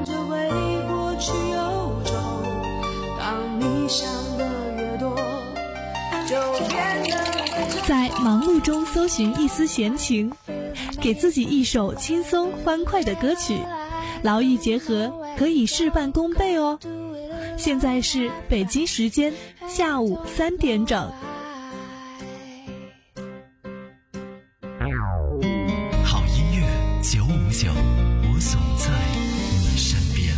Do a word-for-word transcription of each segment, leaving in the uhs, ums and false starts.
着为过去忧愁，当你想的越多，就变得在忙碌中搜寻一丝闲情，给自己一首轻松欢快的歌曲，劳逸结合，可以事半功倍哦。现在是北京时间下午三点整。 好音乐九五九，我总在你身边。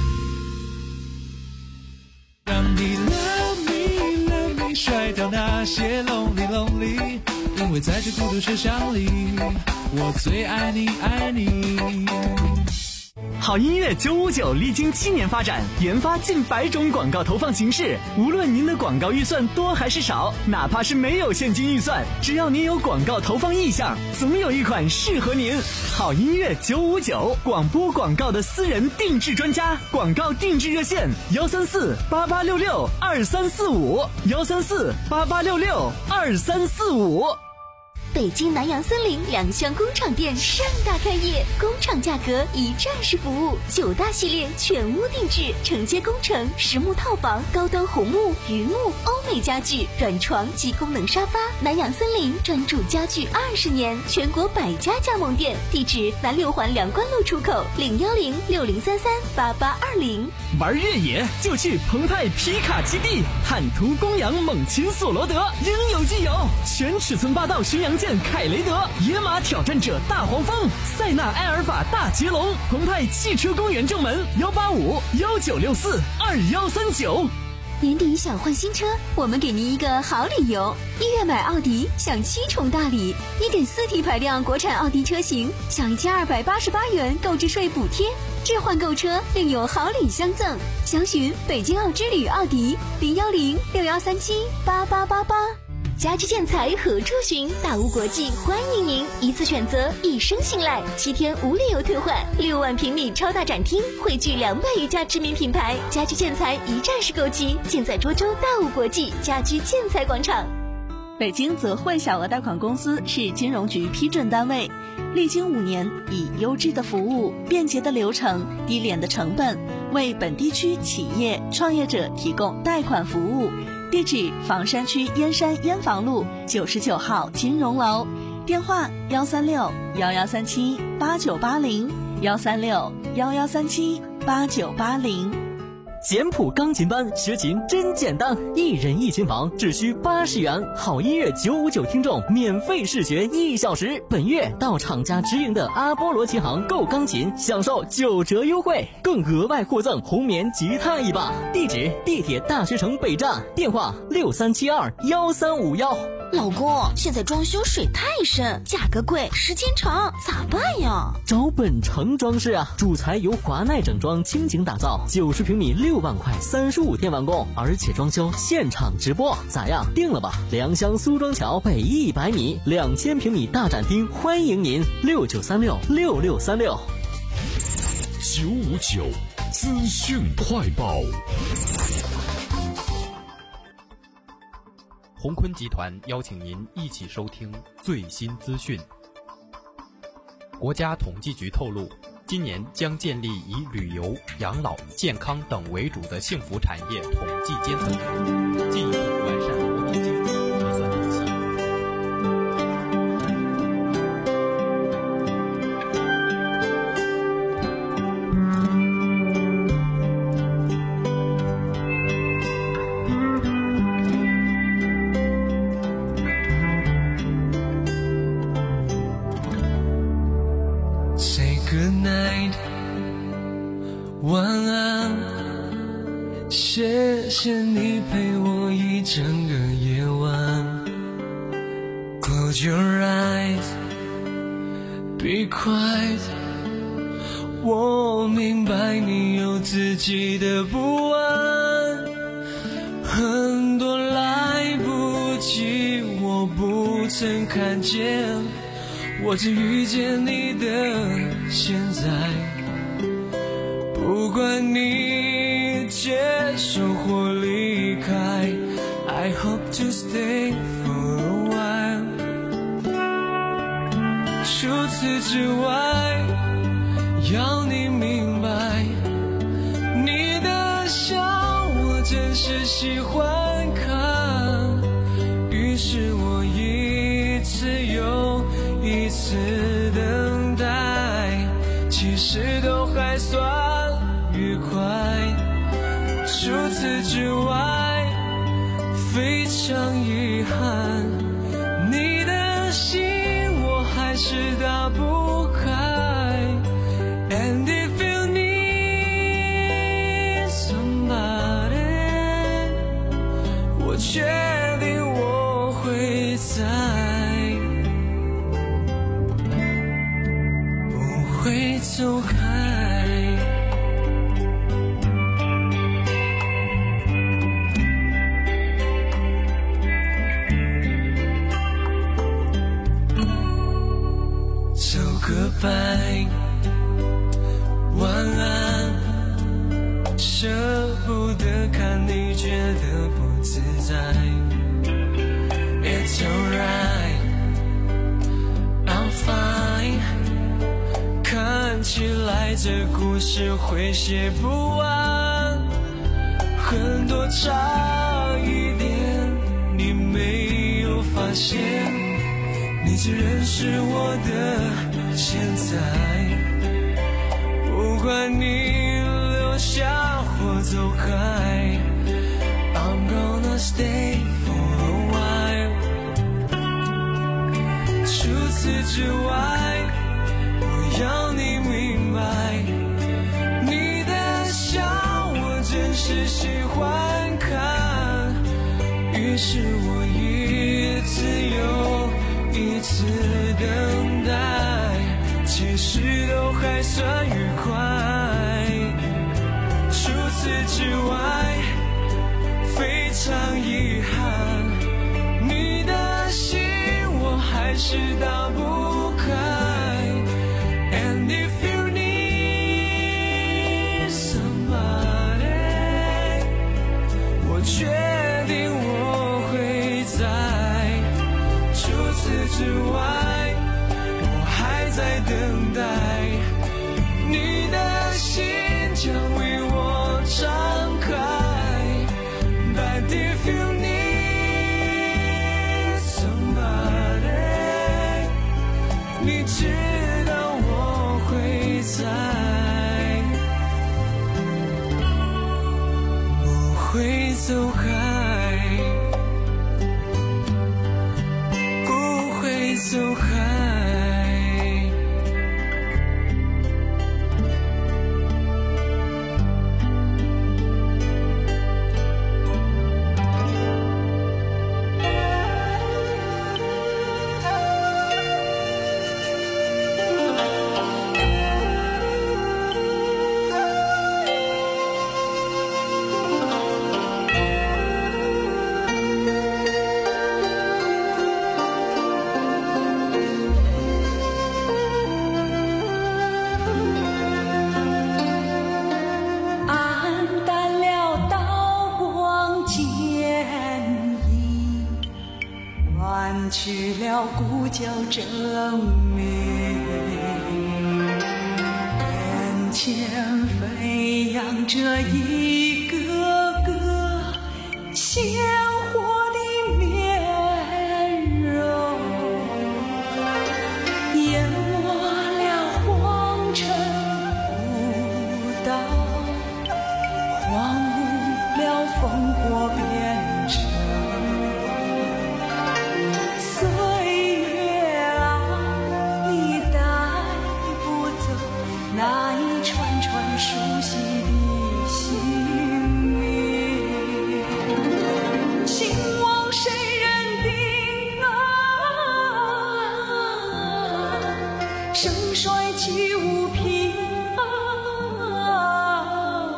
让你 love me love me， 甩掉那些 lonely lonely， 因为在这孤独车厢里，我最爱你爱你。 好音乐九五九历经七年发展，研发近百种广告投放形式。无论您的广告预算多还是少，哪怕是没有现金预算，只要您有广告投放意向，总有一款适合您。好音乐九五九，广播广告的私人定制专家，广告定制热线幺三四八八六六二三四五幺三四八八六六二三四五。 北京南阳森林两厢工厂店盛大开业，工厂价格一站式服务，九大系列全屋定制，承接工程、实木套房、高端红木、榆木、欧美家具、软床及功能沙发。南阳森林专注家具二十年，全国百家加盟店，地址南六环梁关路出口，零幺零六零三三八八二零。 玩越野就去澎湃皮卡基地，坦途公羊猛禽索罗德，应有尽有，全尺寸霸道巡洋舰凯雷德，野马挑战者大黄蜂，塞纳埃尔法大捷龙，澎湃汽车公园正门幺八五幺九六四二幺三九。 年底想换新车，我们给您一个好理由。一月买奥迪享七重大礼， 一点四 T 排量国产奥迪车型享一千二百八十八元购置税补贴，置换购车另有好礼相赠。详询北京奥之旅奥迪零幺零六幺三七八八八八。家居建材何处寻？大屋国际欢迎您，一次选择，一生信赖，七天无理由退换，六万平米超大展厅，汇聚两百余家知名品牌，家居建材一站式购齐，尽在涿州大屋国际家居建材广场。 北京泽汇小额贷款公司是金融局批准单位，历经五年，以优质的服务、便捷的流程、低廉的成本，为本地区企业创业者提供贷款服务。地址：房山区燕山燕房路九十九号金融楼，电话：幺三六幺幺三七八九八零幺三六幺幺三七八九八零。 简谱钢琴班学琴真简单，一人一琴房只需八十元，好音乐九五九听众免费试学一小时。本月到厂家直营的阿波罗琴行购钢琴，享受九折优惠，更额外获赠红棉吉他一把。地址：地铁大学城北站，电话六三七二幺三五幺。 老公，现在装修水太深，价格贵，时间长，咋办呀？ 找本城装饰啊，主材由华奈整装倾情打造，九十平米六万块，三十五天完工，而且装修现场直播，咋样？定了吧？良乡苏庄桥北一百米，两千平米大展厅，欢迎您，六九三六六六三六。 九五九资讯快报。 鸿坤集团邀请您一起收听最新资讯。国家统计局透露，今年将建立以旅游、养老、健康等为主的幸福产业统计监测局，进一步完善国民经济核算体系。 Good night， 晚安，谢谢你陪我一整个夜晚。Close your eyes， be quiet， 我明白你有自己的不安，很多来不及，我不曾看见。我只遇见你的现在，不管你接受或离开 I hope to stay for a while。 除此之外，要你明白喜欢看，于是我一次又一次等待，其实都还算愉快。除此之外，非常遗憾，你的心我还是打不开。 And if you need somebody， 我确定我会在，不会走开。Goodbye， 晚安，舍不得看你觉得不自在。It's alright， I'm fine。看起来这故事会写不完，很多差一点，你没有发现，你只认识我的。现在，不管你留下或走开 ，I'm gonna stay for a while。除此之外，我要你明白，你的笑我真是喜欢看，于是我一次又一次等待。其实都还算愉快，除此之外，非常遗憾，你的心我还是打不开。And if you need somebody， 我确定我会在，除此之外。在等待，你的心将为我敞开。But if you need somebody， 你知道我会在，不会走开，不会走开。 去了故交真美，眼前飞扬着一个个鲜活的面容，淹没了黄尘古道，荒芜了烽火边城。熟悉的姓名，兴亡谁人定啊？盛衰岂无凭啊？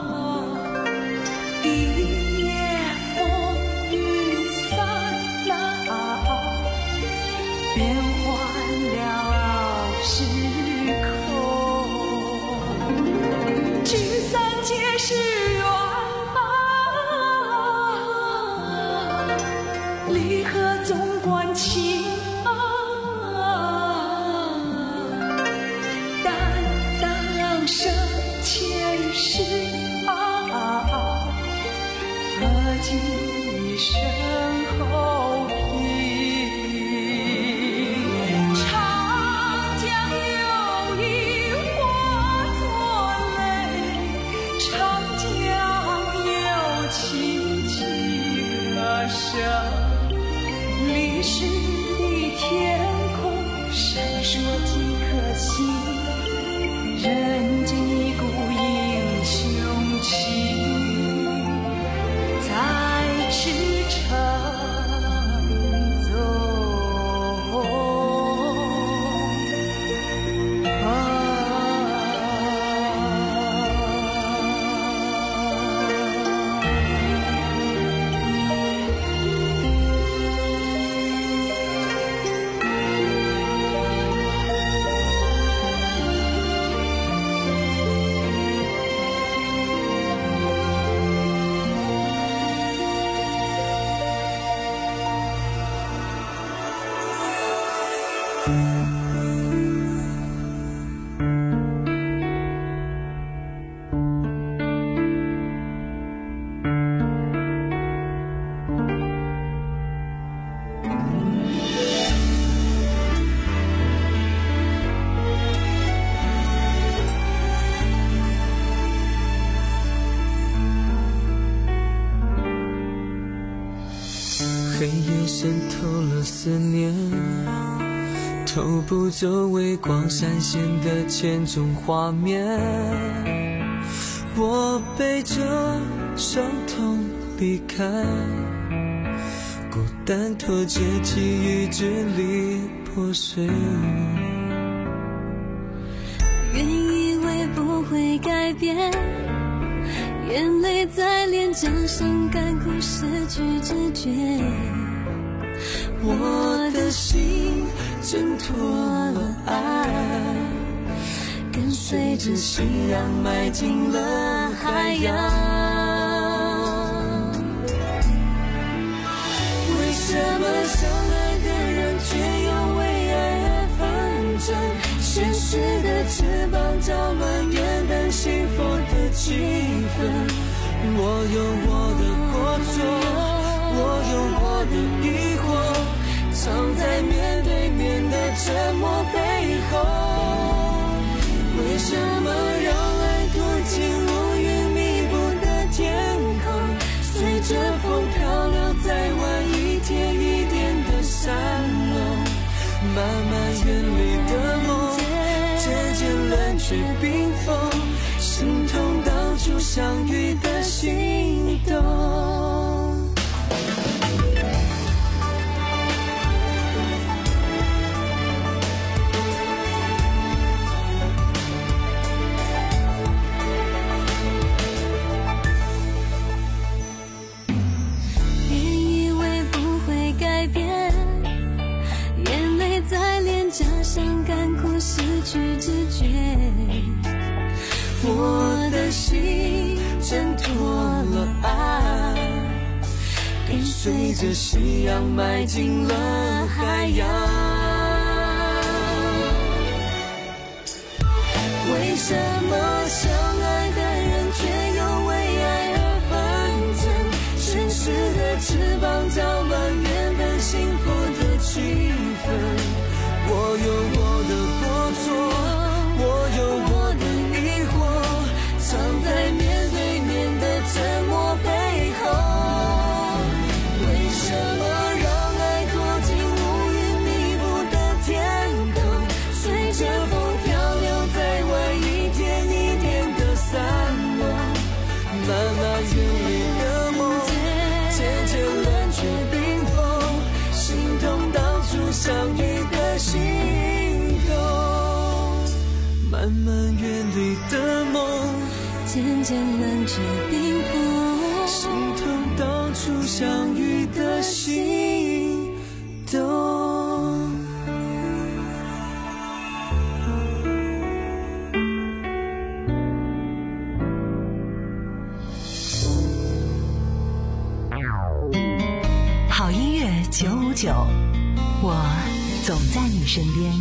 一夜风雨散了，变换了时聚散皆是缘啊，离合总关情啊，担当生前世啊，何竟黑夜渗透了思念，偷捕走微光闪现的千种画面。我背着伤痛离开，孤单拖着记忆支离破碎。 原以为不会改变，眼泪在脸颊上干枯，失去知觉。我的心挣脱了爱，跟随着夕阳迈进了海洋。为什么相爱的人却又为爱而纷争？现实的翅膀搅乱原本幸福的气氛。 我有我的过错，我有我的疑惑，藏在面对面的沉默背后。为什么让爱躲进乌云密布的天空，随着风漂流在外，一点一点的散落，慢慢远离的梦，渐渐冷却冰封，心痛当初相遇的心动。我的心挣脱了爱，跟随着夕阳迈进了海洋。为什么相爱的人却又为爱而纷争？现实的翅膀搅乱原本幸福的气氛。我有我的过错，我有我的疑惑，藏在面对面的沉默背后。为什么让爱躲进乌云密布的天空，随着风漂流在外，一点一点的散落，慢慢远离的梦，渐渐冷却冰封，心痛当初相遇的心动，慢慢远离的梦， 渐渐冷却冰封， 心痛当初相遇的心动。 好音乐九五九，我总在你身边。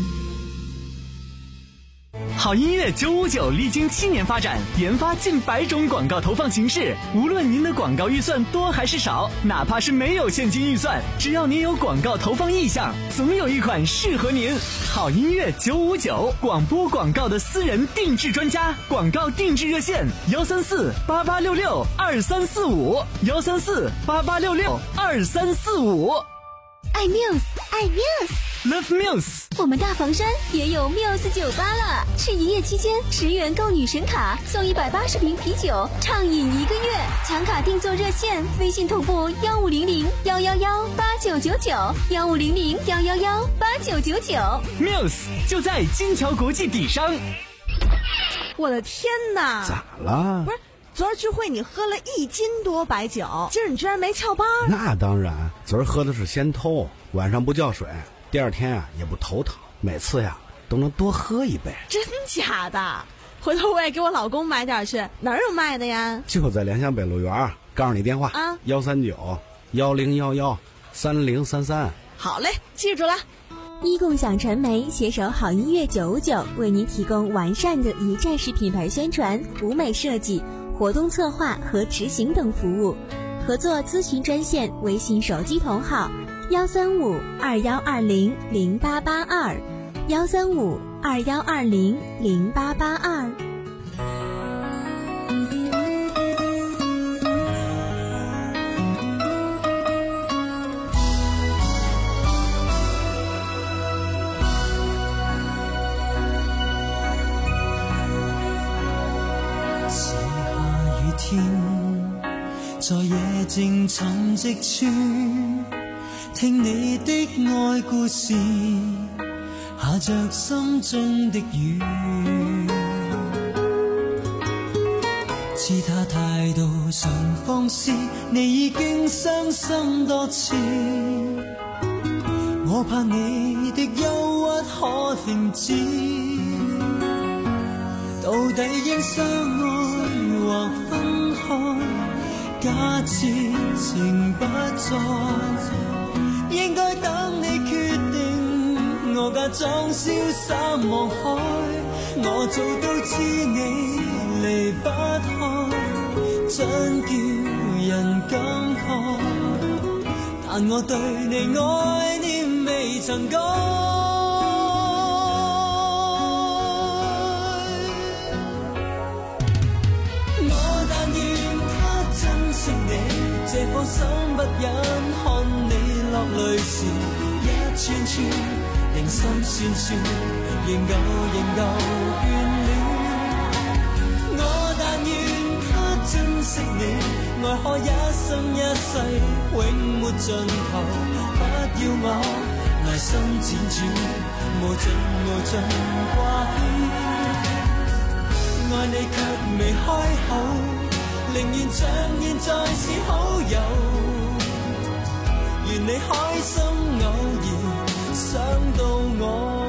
好音乐九五九历经七年发展，研发近百种广告投放形式。无论您的广告预算多还是少，哪怕是没有现金预算，只要您有广告投放意向，总有一款适合您。好音乐九五九，广播广告的私人定制专家，广告定制热线：幺三四八八六六二三四五，幺三四八八六六二三四五。 爱 Muse， 爱 Muse。Love Muse， 我们大房山也有 Muse 酒吧了，是一夜期间十元购女神卡，送一百八十瓶啤酒，畅饮一个月。抢卡订座热线：微信同步幺五零零幺幺幺八九九九，幺五零零幺幺幺八九九九。 Muse 就在金桥国际底商。 我的天哪！ 咋了？ 不是。昨儿聚会你喝了一斤多白酒，今儿你居然没翘班？ 那当然，昨儿喝的是鲜偷，晚上不叫水，第二天啊也不头疼，每次呀都能多喝一杯。 真假的？回头我也给我老公买点去，哪儿有卖的呀？ 就在联想北路园，告诉你电话啊， 幺三九幺零幺幺三零三三。 好嘞，记住了。 一共享传媒携手好音乐九五九，为您提供完善的一站式品牌宣传、舞美设计、活动策划和执行等服务。合作咨询专线：微信手机同号幺三五二幺二零零八八二，幺三五二幺二零零八八二。 天，在夜靜沉寂處，聽你的愛故事，下着心中的雨。似他態度上放肆，你已經傷心多次，我怕你的憂鬱可停止。到底應相愛或分開，假設情不再，應該等你決定，我假裝瀟灑望海。我早都知你離不開，真叫人感慨，但我對你愛念未曾改。這顆心不忍看你落淚時，一串串凝心算算，仍舊仍舊眷戀。我但願他珍惜你，愛可一生一世永沒盡頭，不要我內心輾轉，無盡無盡掛牽。愛你卻未開口，寧願像現在是好友，願你開心偶然想到我。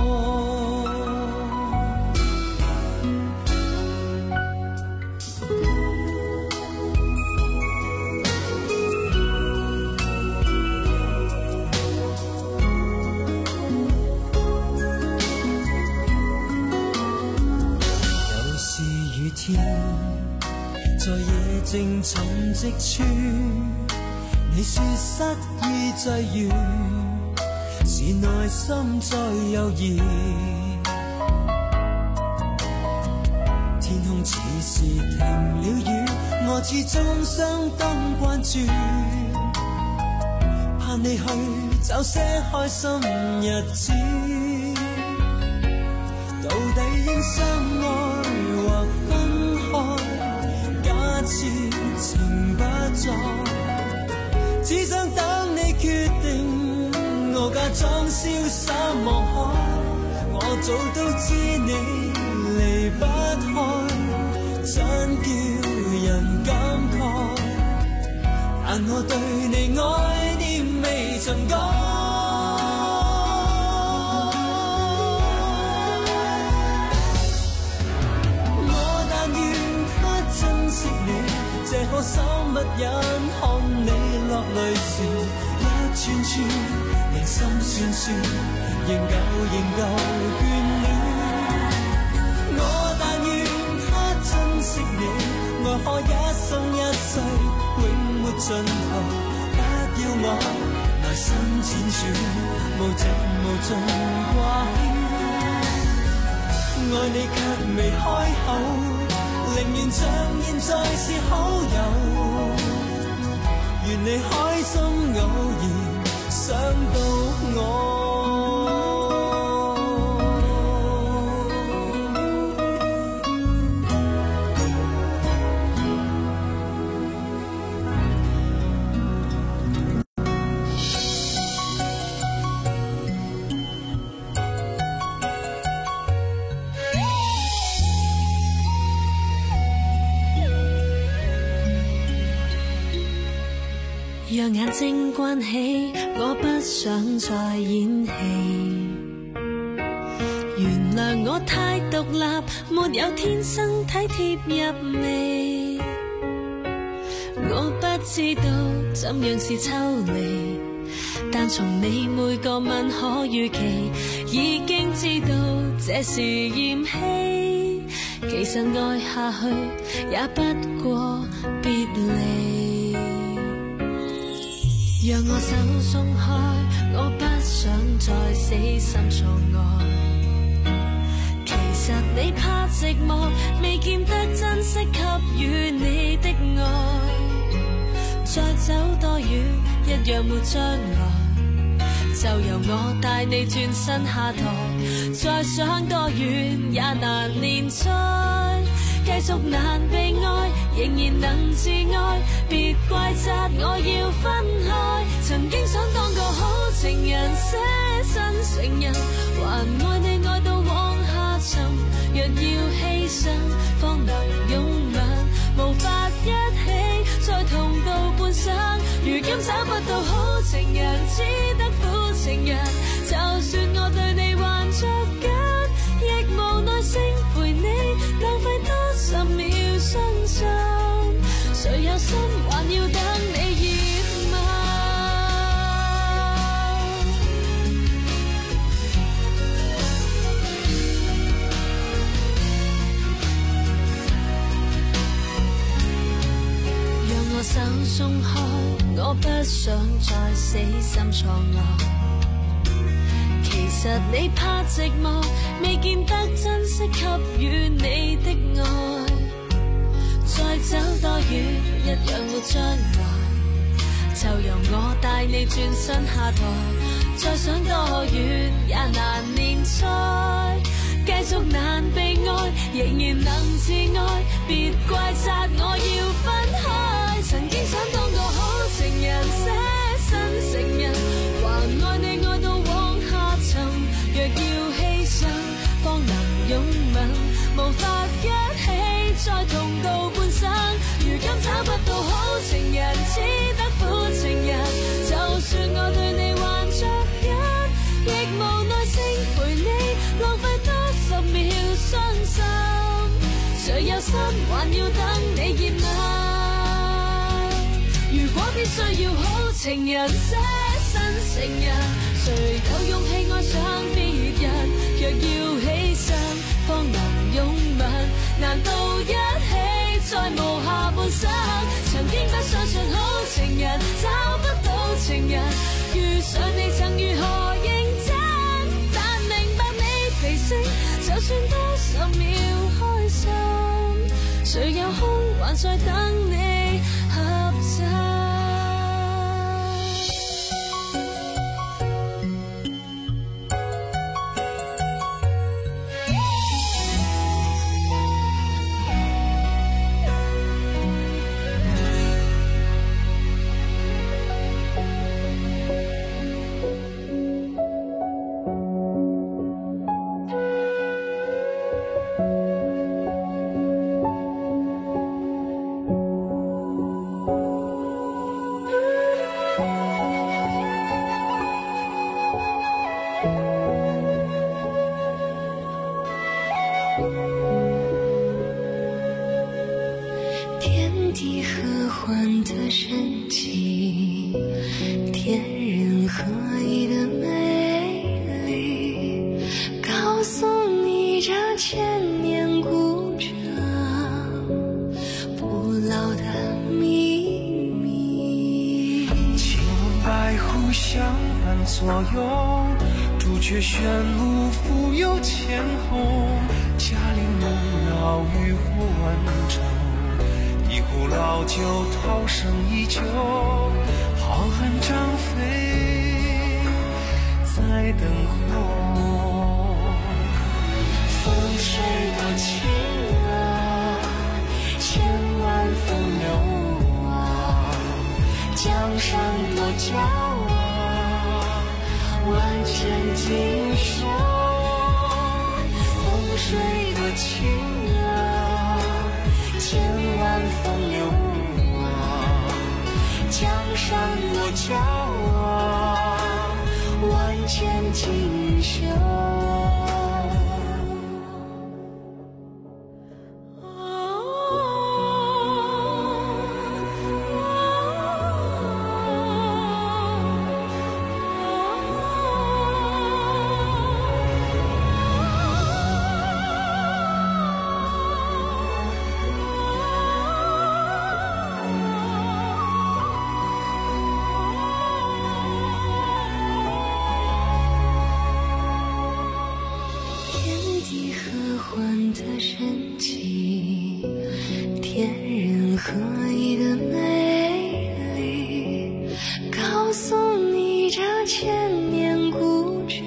有時雨天在夜靜沉寂處，你說失意際遇，是內心再猶豫。天空似是停了雨，我始終相當關注，盼你去找些開心日子。到底應相愛或分開，假設情不再，只想等你決定，我假裝瀟灑望海。我早都知你離不開，真叫人感慨，但我對你愛念未曾改。這顆心不忍看你落淚時，一串串凝心算算，仍舊仍舊眷戀。我但願他珍惜你，愛可一生一世永沒盡頭，不要我內心輾轉，無盡無盡掛牽。愛你卻未開口，寧願像現在是好友，願你開心偶然想到我。讓眼睛關起，我不想再演戲。原諒我太獨立，沒有天生體貼入微。我不知道怎樣是抽離，但從你每個吻可預期，已經知道這是嫌棄。其實愛下去也不過別離。讓我手鬆開，我不想再死心做愛。其實你怕寂寞，未見得珍惜給予你的愛。再走多遠，一樣沒將來，就由我帶你轉身下台。再想多遠也難連載，繼續難被愛，仍然自愛，別怪責我要分開。曾經想當個好情人，捨身成人，還愛你愛到往下沉。若要犧牲，方能擁吻，無法一起再同到半生。如今找不到好情人，只得苦情人。就算我對你還着緊，亦無耐性陪你浪費多十秒傷心。誰有心還要等你熱吻？讓我手鬆開，我不想再死心錯愛。其實你怕寂寞，未見得珍惜給予你的愛。再走多遠，一樣沒將來。就由我帶你轉身下台，再想多遠也難連載。繼續難被愛，仍然能自愛，別怪責我要分開。曾經想當個好情人，捨身成人，還愛你愛到往下沉。若要犧牲，方能擁吻，無法一起再同到半生。如今找不到好情人，只得苦情人。就算我對你還着緊，亦無耐性陪你浪費多十秒傷心。誰有心還要等你熱吻？如果必須要好情人，捨身成人，誰有勇氣愛上別人？若要犧牲，方能擁吻，難道一起再無下半生？曾經不相信好情人，找不到情人，遇上你曾如何認真？但明白你脾性，就算多十秒開心，誰有空還在等你合襯？天地合欢的神奇，天人合一的美丽，告诉你这千年古镇不老的秘密。 青白湖相伴左右，朱雀玄武扶有千后，嘉陵梦绕渔火万城，一壶老酒涛声依旧，浩瀚张飞在等候。风水多情啊，千万风流啊，江山多娇啊，万千锦绣。风水多情啊，千万风流啊，江山多娇啊，万千锦绣。的神奇，天人合一的美丽，告诉你这千年古镇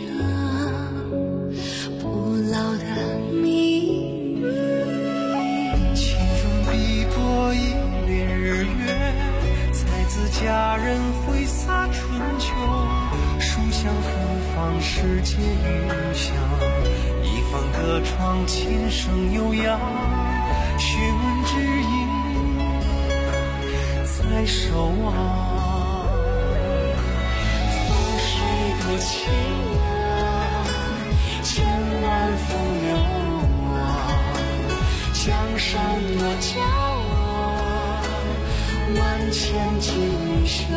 不老的秘密。清风碧波一帘望世界影响，一方隔窗，琴声悠扬，询问知音在守望。风水多情啊，千万风流啊，江山多娇啊，万千锦绣。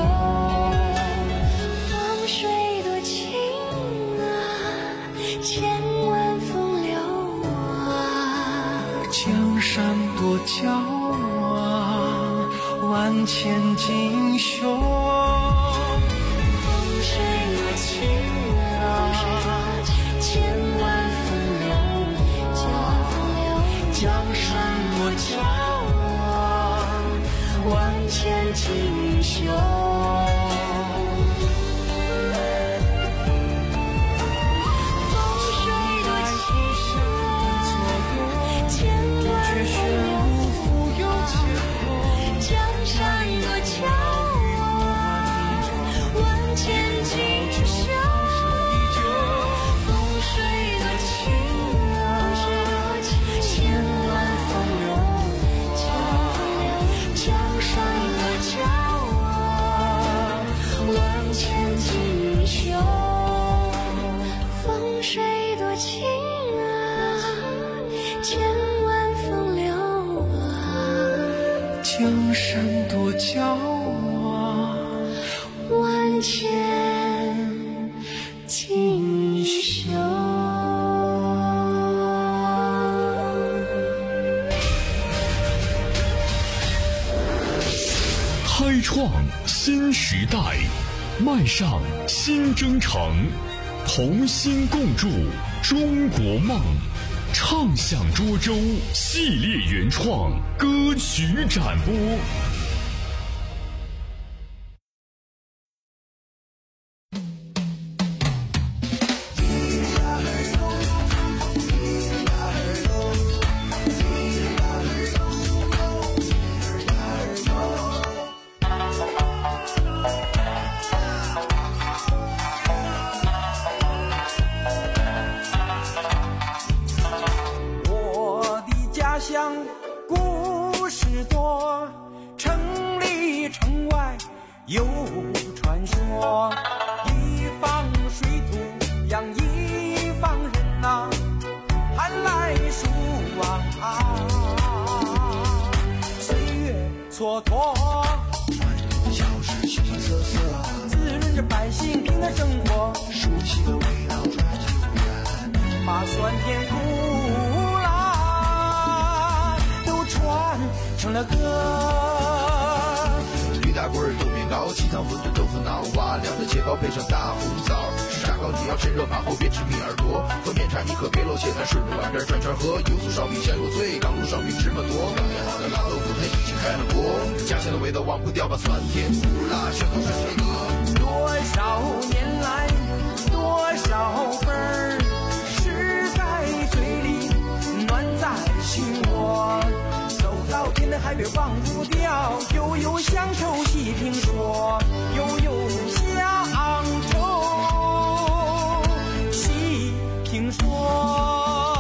风水多情啊，千万风流啊， 江山多娇啊，万千锦绣。 风水多情啊，千万风流， 江山多娇啊，万千锦绣。江山多娇啊，万千锦绣。 开创新时代，迈上新征程，同心共筑中国梦。畅享涿州系列原创歌曲展播。 乡故事多，城里城外有传说，一方水土养一方人呐、啊，寒来暑往啊，岁月蹉跎， 小事形形色色， 滋润着百姓平淡生活， 熟悉的味道传久远， 把酸甜苦辣传成了歌。 驴打滚豆面糕，鸡汤馄饨豆腐脑，瓦凉的切糕配上大红枣，吃炸糕你要趁热饭后别吃米耳朵，喝面茶你喝别漏蟹饭，顺着碗边转圈喝，油酥烧饼香又脆，刚卤烧饼芝麻多，刚腌好的辣豆腐它已经开了锅，家乡的味道忘不掉，把酸甜苦辣全都传成了歌。 多少年来多少份儿，吃在嘴里暖在心窝，到天南海北忘不掉，悠悠乡愁细听说，悠悠乡愁细听说。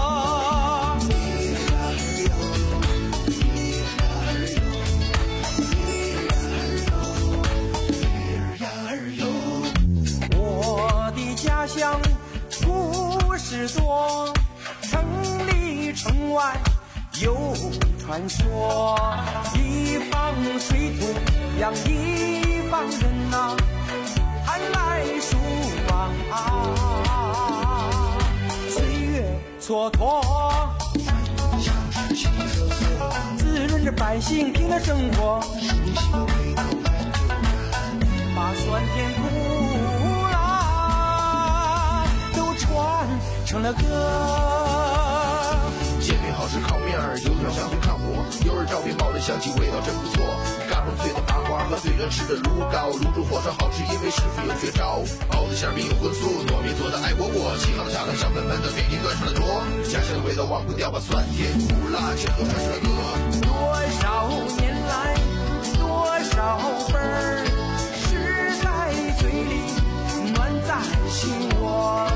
我的家乡故事多，城里城外有传说，一方水土养一方人呐、啊，寒来暑往啊，岁月蹉跎， 小事形形色色， 滋润着百姓平淡生活， 熟悉的味道传久远， 把酸甜苦辣都传成了歌。 煎饼好吃烤面儿，油条香脆看火，油儿照饼冒着香气，味道真不错。嘎嘣脆的麻花和对着吃的卤糕，卤煮火烧好吃，因为师傅有绝招。包子馅饼有荤素，糯米做的爱窝窝，沏好的茶汤香喷喷的，给您端上了桌。家乡的味道忘不掉，把酸甜苦辣全都传成了歌。 多少年来多少份儿，吃在嘴里暖在心窝，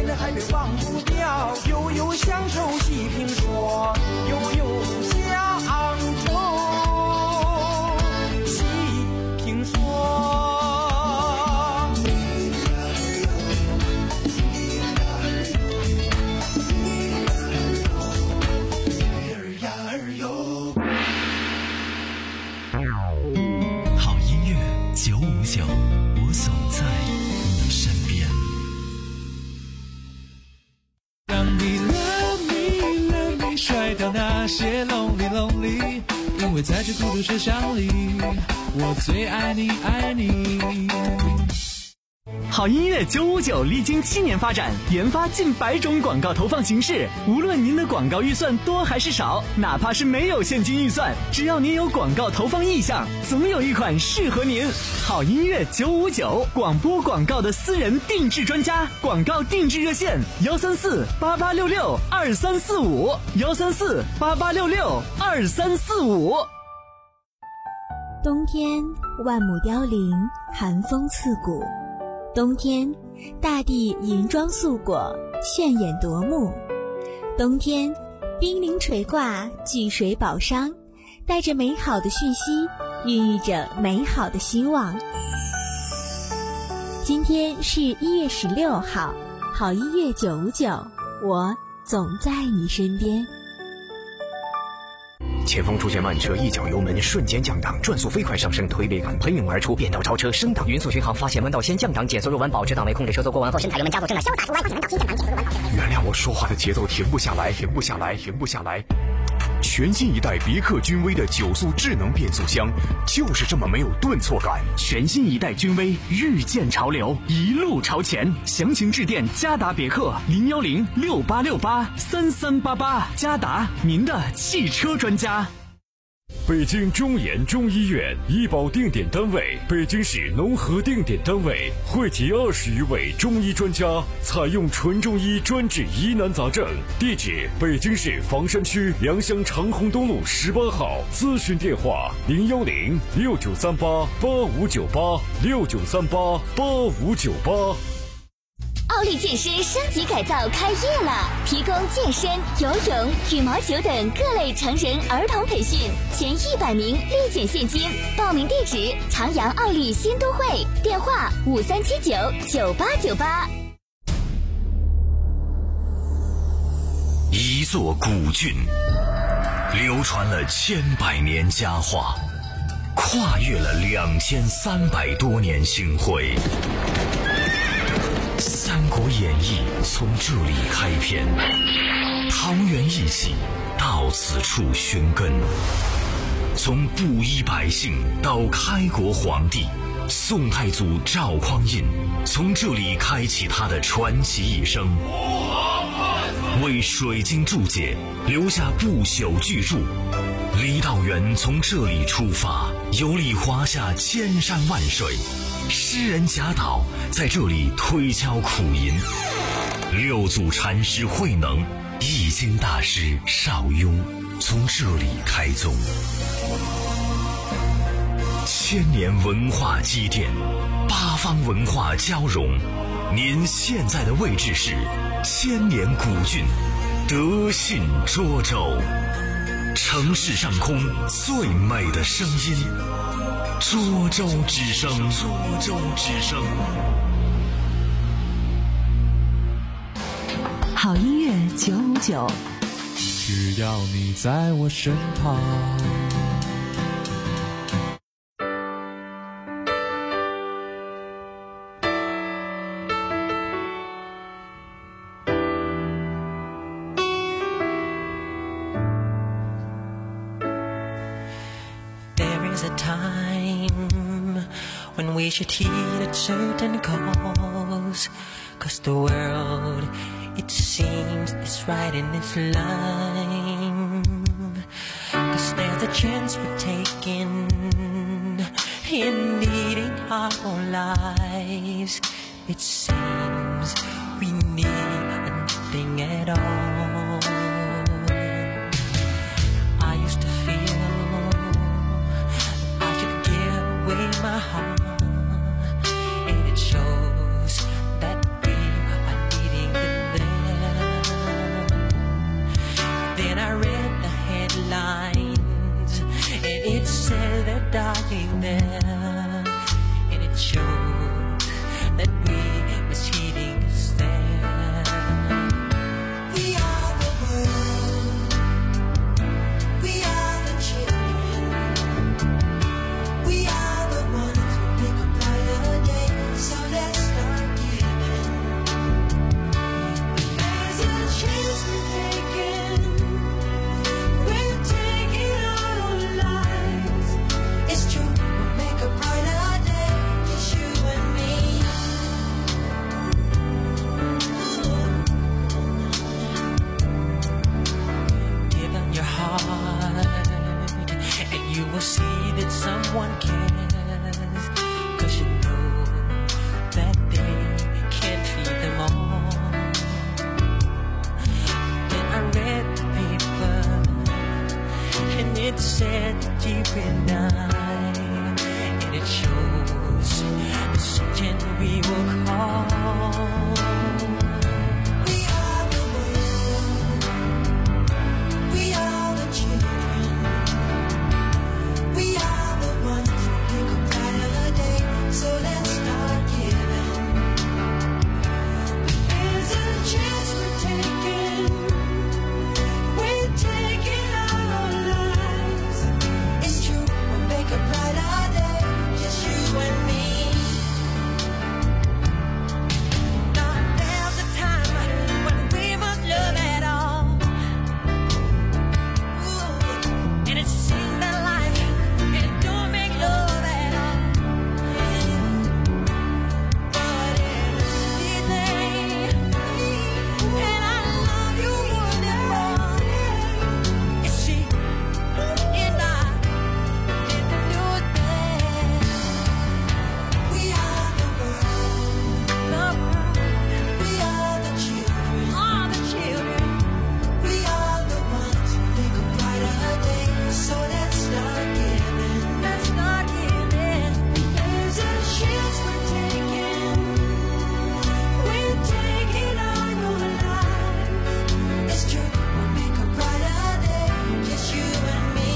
近的海边忘不掉，悠悠享受细评说，悠悠享受细评说。 好音乐九五九，我总在你身边。 让你 love me love me 甩掉那些 lonely lonely， 因为在这孤独车厢里，我最爱你爱你。 好音乐九五九历经七年发展，研发近百种广告投放形式。无论您的广告预算多还是少，哪怕是没有现金预算，只要您有广告投放意向，总有一款适合您。好音乐九五九，广播广告的私人定制专家，广告定制热线：幺三四八八六六二三四五，幺三四八八六六二三四五。 冬天万木凋零，寒风刺骨。冬天，大地银装素裹，炫眼夺目。冬天，冰凌垂挂，聚水宝商，带着美好的讯息，孕育着美好的希望。今天是一月十六号，好音乐九五九，我总在你身边。 前方出现慢车，一脚油门瞬间降档，转速飞快上升，推背感喷涌而出，变道超车升档，匀速巡航，发现弯道先降档，减速入弯，保持档位，控制车速过弯后先踩油门加速，正在潇洒出弯，发现弯道先降档，减速入弯，保持档位。原谅我说话的节奏停不下来，停不下来，停不下来。全新一代别克君威的九速智能变速箱，就是这么没有顿挫感。 全新一代君威，日渐潮流，一路朝前。详情致电嘉达别克零幺零六八六八三三八八，嘉达，您的汽车专家。 北京中研中医院医保定点单位，北京市农合定点单位，汇集二十余位中医专家，采用纯中医专治疑难杂症。地址：北京市房山区良乡长虹东路十八号。咨询电话：零幺零六九三八八五九八六九三八八五九八。 奥利健身升级改造开业了，提供健身、游泳、羽毛球等各类成人儿童培训，前一百名立减现金。报名地址：长阳奥利新都会，电话五三七九九八九八。 一座古郡，流传了千百年佳话，跨越了两千三百多年星辉。《三国演义》从这里开篇，桃园义气到此处寻根。从布衣百姓到开国皇帝，宋太祖赵匡胤从这里开启他的传奇一生，为水晶注解，留下不朽巨著。李道元从这里出发，游历华夏千山万水。诗人贾岛在这里推敲苦吟，六祖禅师慧能、易经大师邵雍从这里开宗。千年文化积淀，八方文化交融。您现在的位置是千年古郡德信涿州，城市上空最美的声音。涿州之声，涿州之声。 好音乐九五九， 只要你在我身旁。 We should heed a certain cause, 'cause the world, it seems, is right in its line. 'Cause there's a chance we're taking in leading our own lives. It seems we need nothing at all. I used to feel I should give away my heart, and it shows that we are needing the it said deep in night, and it shows the second we will call. We are the world, we are the children, we are the ones who make a brighter day, so let's start giving. There's a chance we're taking, we're taking our lives. It's true, we'll make a brighter day, just you and me. Now there's a time when we must love at all. Ooh, and it seems that life it don't make love at all. But it's anything, and I love you more than more. You see, and I didn't do it bad. We are the world, the world. We are the children, all the children. We are the ones who make a brighter day. So let's start giving, let's start giving. There's a chance we're taking, we're taking our own lives. It's true, we'll make a brighter day, just you and me.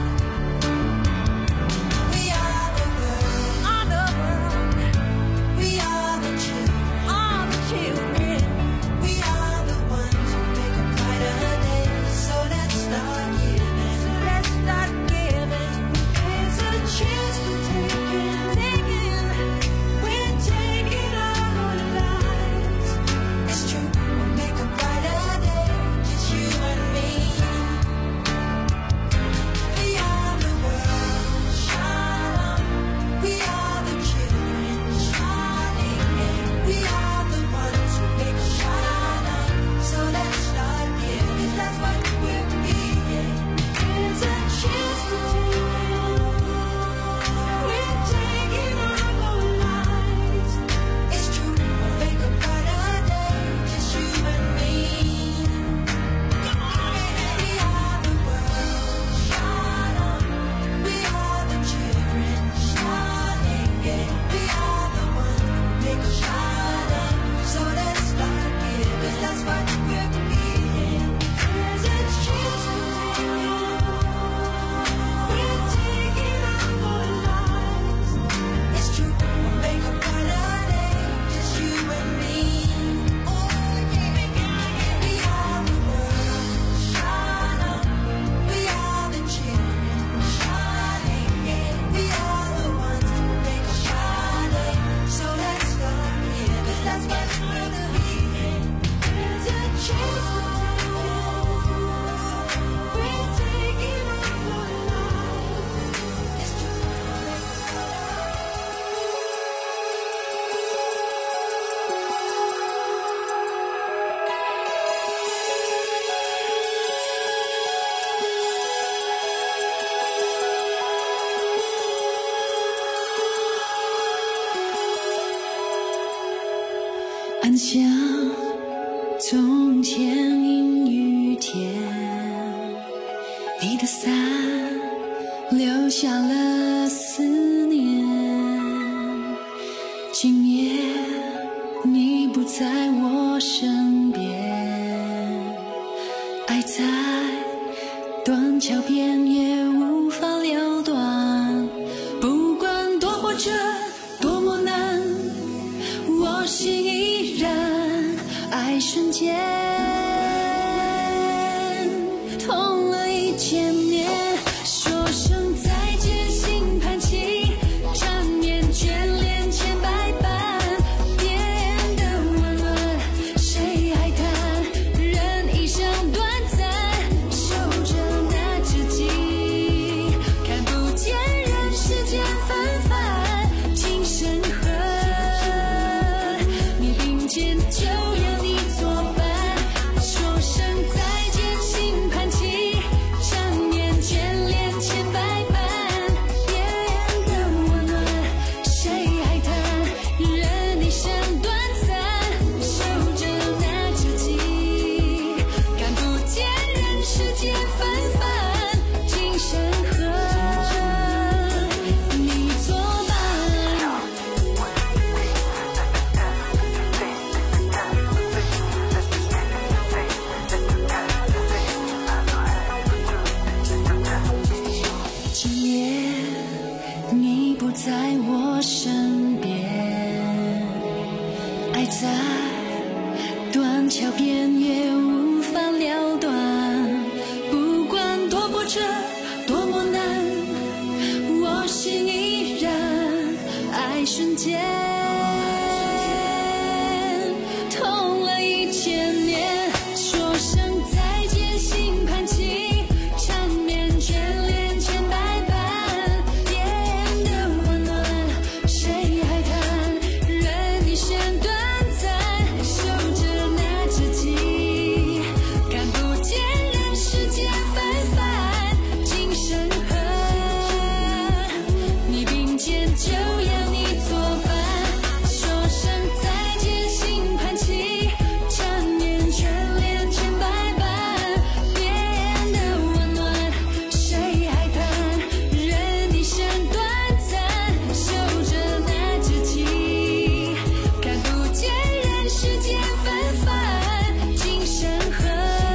We are the world, all the world. We are the children, all the children. We are the ones who make a brighter day. So let's start giving, let's start giving. There's a chance we're taking, taking. We're taking our own lives. It's true, we'll make a brighter day, just you and me. We are the world, shine on. We are the children, shining in. We are the ones who make a shine on. So let's start giving, that's what we're being. There's a chance we're taking, we're taking our own lives. It's true, we'll make a brighter day, just you and me. We are the world, shine on. We are the children, shining in. We are the ones who make a shine on. So let's start giving, that's what we're being. There's a chance we're taking, we're taking our own lives. It's true, we'll make a brighter day, just you and me. Oh yeah, we are the world, shine on. We are the children, shining in. We are the ones who make a shine on. So let's start giving, that's what we're being. There's a chance we're taking, we're taking our own lives. It's true. 暗香从前阴雨天，你的伞留下了思念。今夜你不在我身边，爱在断桥边也无法了断。不管多波折多么难，我心依然爱瞬间痛了一千年，说声再见心盼起，缠绵眷恋千百般，变得温暖谁还谈？人一生短暂，守着那知己，看不见人世间纷繁，情深恨，你并肩就让你作伴。 条边也无法了断。不管多波折多么难，我心依然爱瞬间，痛了一千年，说声再见心盼起，缠绵眷恋千百般，点的温暖谁还谈，任你先短暂，守着那只鸡，看不见人世间纷繁，今生恨你并肩就要你作伴，说声再见心盼起，缠绵眷恋千百般，变得温暖谁还谈，任你先短暂，守着那只鸡，看不见人世间纷繁，今生恨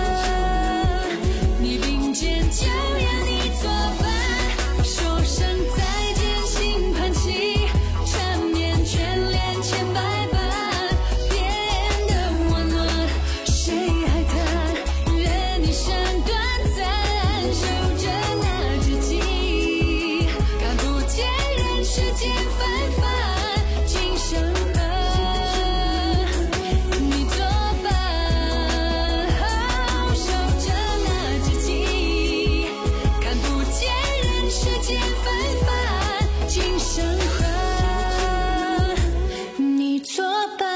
你并肩就要你作伴，说声再见心盼起，缠绵眷恋千百般，变得温暖谁还谈，任你闪短暂，守着那只鸡，看不见人世间纷繁，今生恨你作伴，守着那只鸡，看不见人世间纷繁，今生恨你作伴。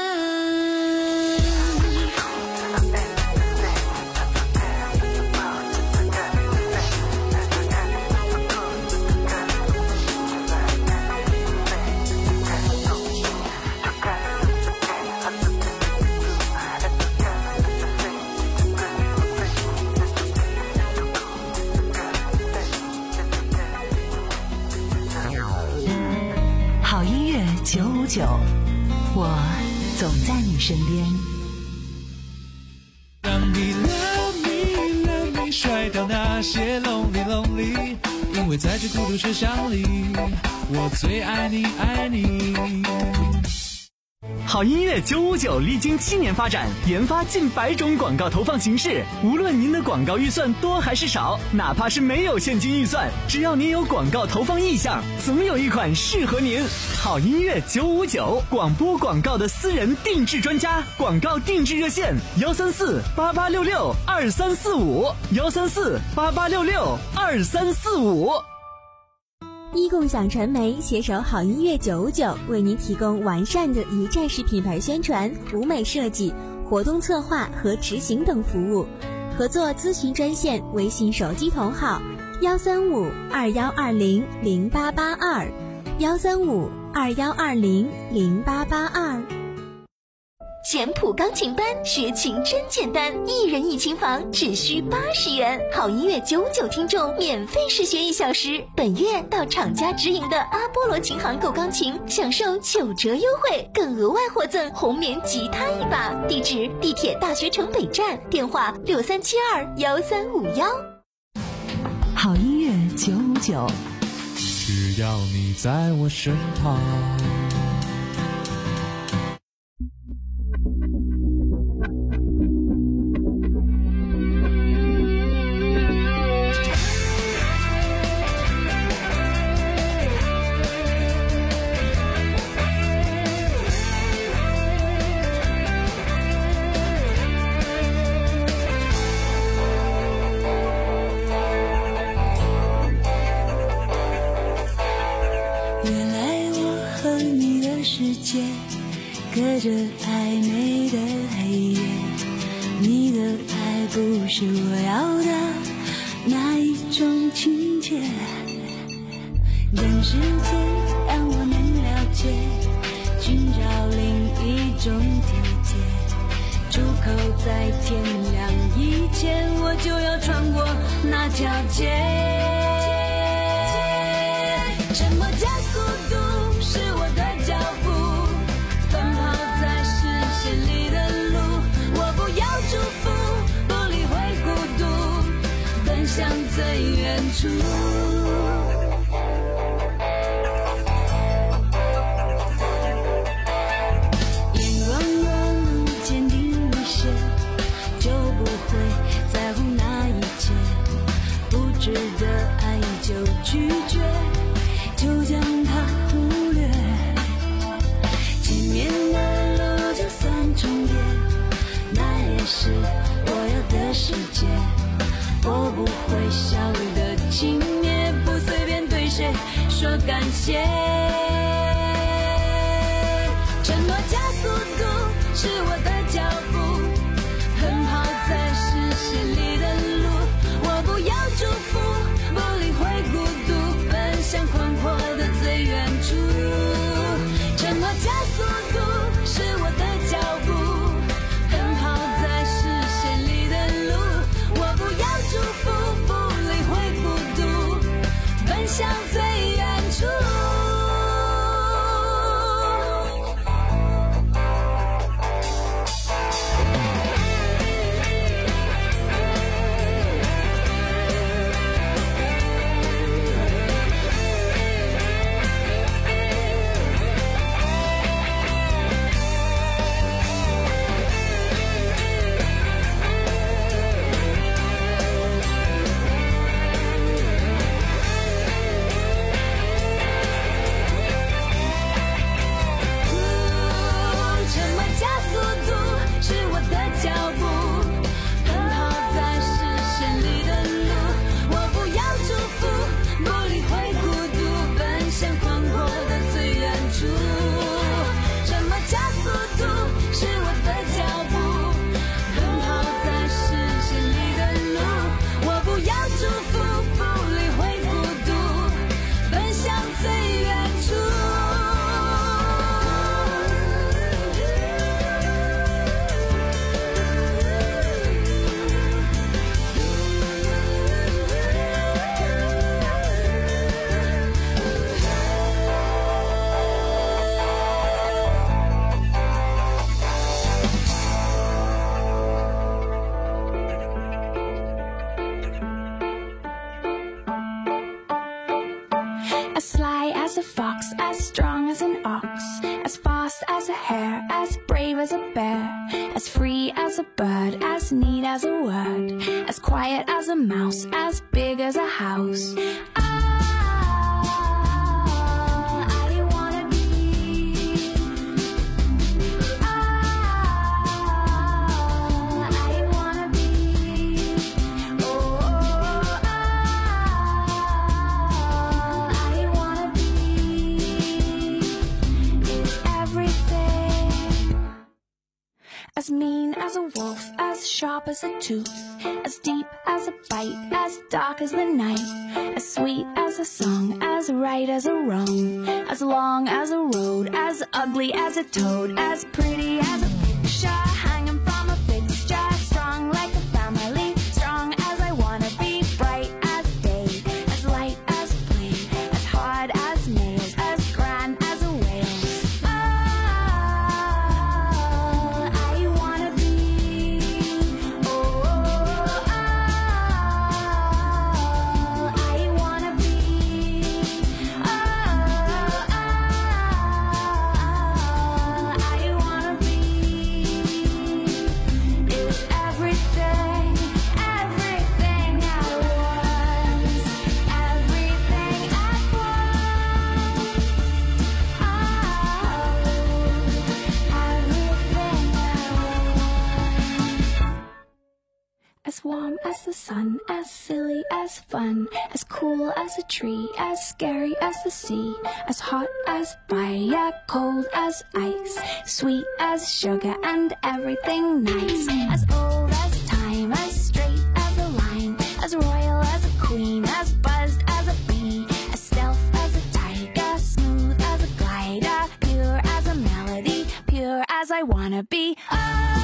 好音乐九五九，我总在你身边。 让你 love me love me 甩掉那些 lonely lonely， 因为在这孤独车厢里，我最爱你爱你。 好音乐九五九历经七年发展，研发近百种广告投放形式。无论您的广告预算多还是少，哪怕是没有现金预算，只要您有广告投放意向，总有一款适合您。好音乐九五九，广播广告的私人定制专家，广告定制热线：幺三四八八六六二三四五，幺三四八八六六二三四五。 一共享传媒携手好音乐九五九，为您提供完善的一站式品牌宣传、舞美设计、活动策划和执行等服务。合作咨询专线：微信手机同号幺三五二幺二零零八八二，幺三五二幺二零零八八二。 简谱钢琴班学琴真简单，一人一琴房只需八十元。好音乐九五九听众免费试学一小时，本月到厂家直营的阿波罗琴行购钢琴，享受九折优惠，更额外获赠红棉吉他一把。地址：地铁大学城北站，电话六三七二幺三五幺。 好音乐九五九， 只要你在我身旁。 隔着暧昧的黑夜，你的爱不是我要的那一种情节，等时间让我能了解，寻找另一种体贴，出口在天亮以前，我就要穿过那条街。沉默加速度是我的脚步，奔跑在视线里的路，我不要祝福，不理会孤独，奔向最远处。眼光若能坚定一些， 世界，我不会笑的轻蔑，不随便对谁说感谢。沉默加速度是我的脚步，奔跑在视线里的路，我不要祝福，不理会孤独，奔向宽阔的最远处。沉默加速度是我的脚步，奔跑在视线里的路，我不要祝福，不理会孤独，奔向最远处。 As sly as a fox, as strong as an ox, as fast as a hare, as brave as a bear, as free as a bird, as neat as a word, as quiet as a mouse, as big as a house. As mean as a wolf, as sharp as a tooth, as deep as a bite, as dark as the night, as sweet as a song, as right as a wrong, as long as a road, as ugly as a toad, as pretty as a picture hanging from a fixture, strong like a family, strong as I wanna be, bright as day, as light as a plane, as hard as nails, as grand as a whale. As warm as the sun, as silly as fun, as cool as a tree, as scary as the sea, as hot as fire, cold as ice, sweet as sugar and everything nice, as old as time, as straight as a line, as royal as a queen, as buzzed as a bee, as stealth as a tiger, smooth as a glider, pure as a melody, pure as I wanna be. Oh,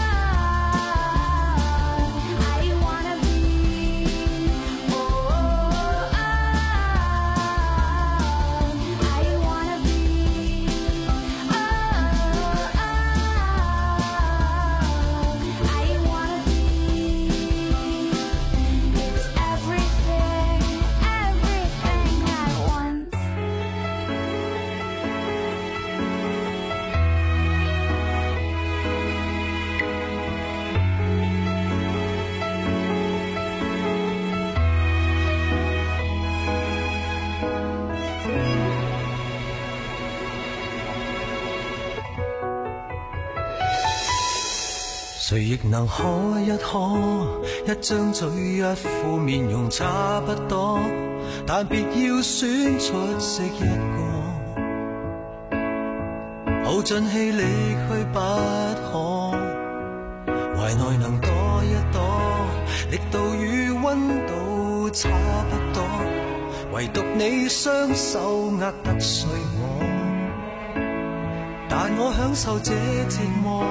誰亦能可一可，一張嘴一副面容差不多，但別要選出色一個，耗盡氣力去不可，懷內能躲一躲，力度與溫度差不多，唯獨你雙手握得碎我，但我享受這折磨。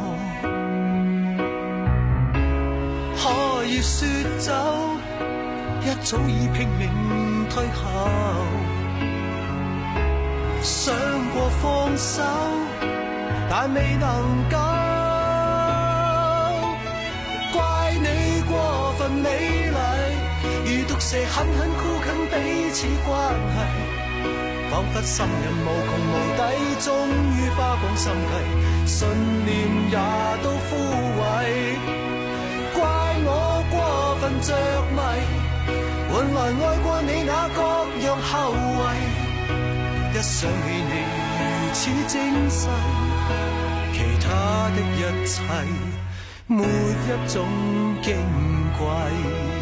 可以說走，一早已拼命退後，想過放手，但未能夠。怪你過分美麗，如毒蛇狠狠箍緊彼此關係，彷彿心人無窮無底，終於花光心計，信念也都枯萎。怪我過分着迷，換來愛過你那各樣後遺，一想起你如此精細，其他的一切沒一種矜貴。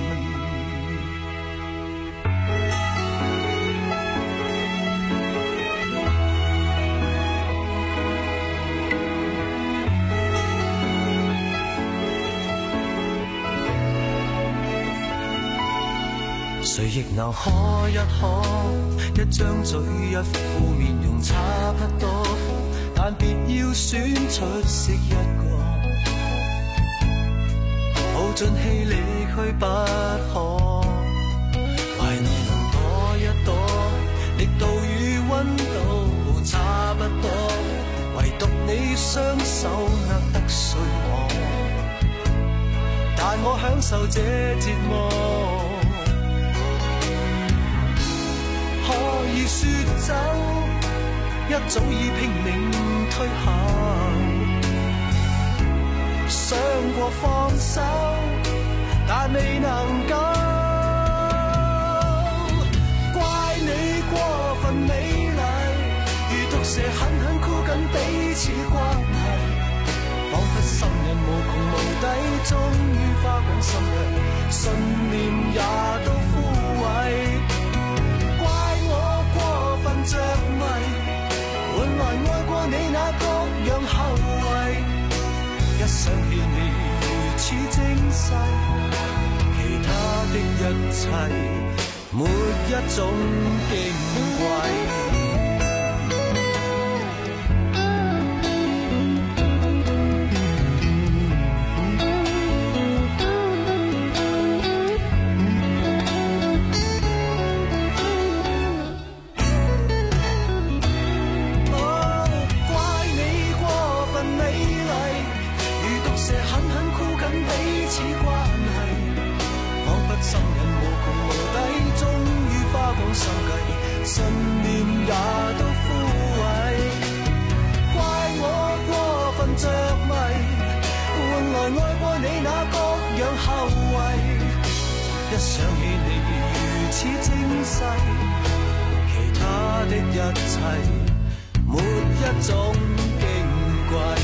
誰亦能可一可，一張嘴一副面容差不多，但別要選出色一個，耗盡氣力去不可，懷內能躲一躲，力度與溫度差不多，唯獨你雙手握得碎我，但我享受這折磨。可以說走，一早已拼命退後，想過放手，但未能夠。怪你過分美麗，如毒蛇狠狠箍緊彼此關係，彷彿心人無窮無底，終於花光心計，信念也都枯萎。着迷，換來愛過你那各樣後遺，一想起你如此精細，其他的一切沒一種矜貴。信念也都枯萎，怪我過分着迷，換來愛過你那各樣後遺，一想起你如此精細，其他的一切沒一種矜貴。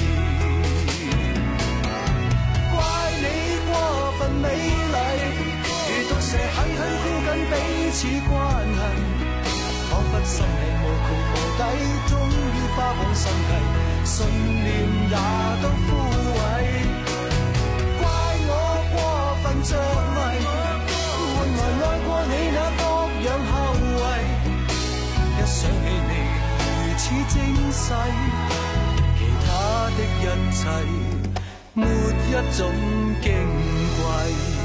怪你過分美麗，如毒蛇狠狠箍緊彼此關係，彷彿心靈無窮無底，終於花光心計，信念也都枯萎。怪我過分着迷，換來愛過你那各樣後遺，一想起你如此精細，其他的一切沒一種矜貴。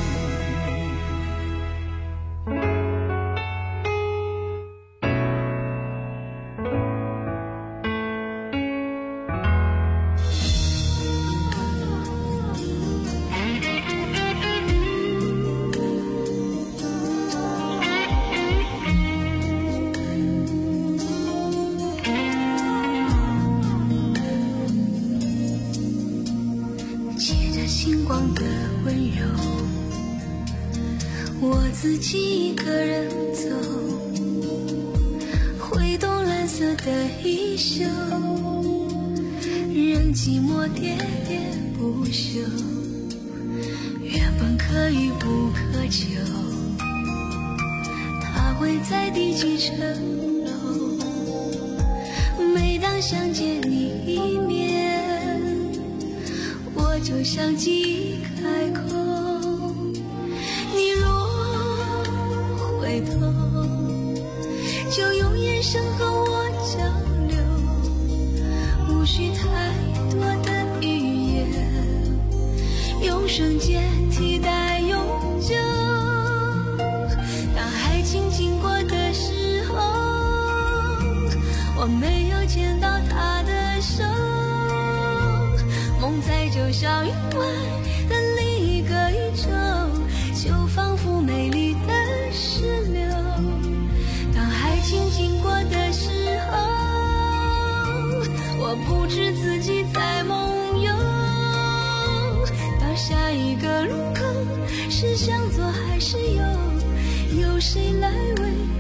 自己一个人走，挥动蓝色的衣袖，任寂寞喋喋不朽，原本可遇不可求，它会在第几层楼？每当想见你一面，我就像记忆开口。你若回头，就用眼神和我交流，无需太多的语言，用瞬间替代永久。当爱情经过的时候，我没有见到他的手，梦在就像云外的另一个宇宙，就仿佛美丽的石榴。当爱情经过的时候，我不知自己在梦游。到下一个路口，是向左还是右？有谁来为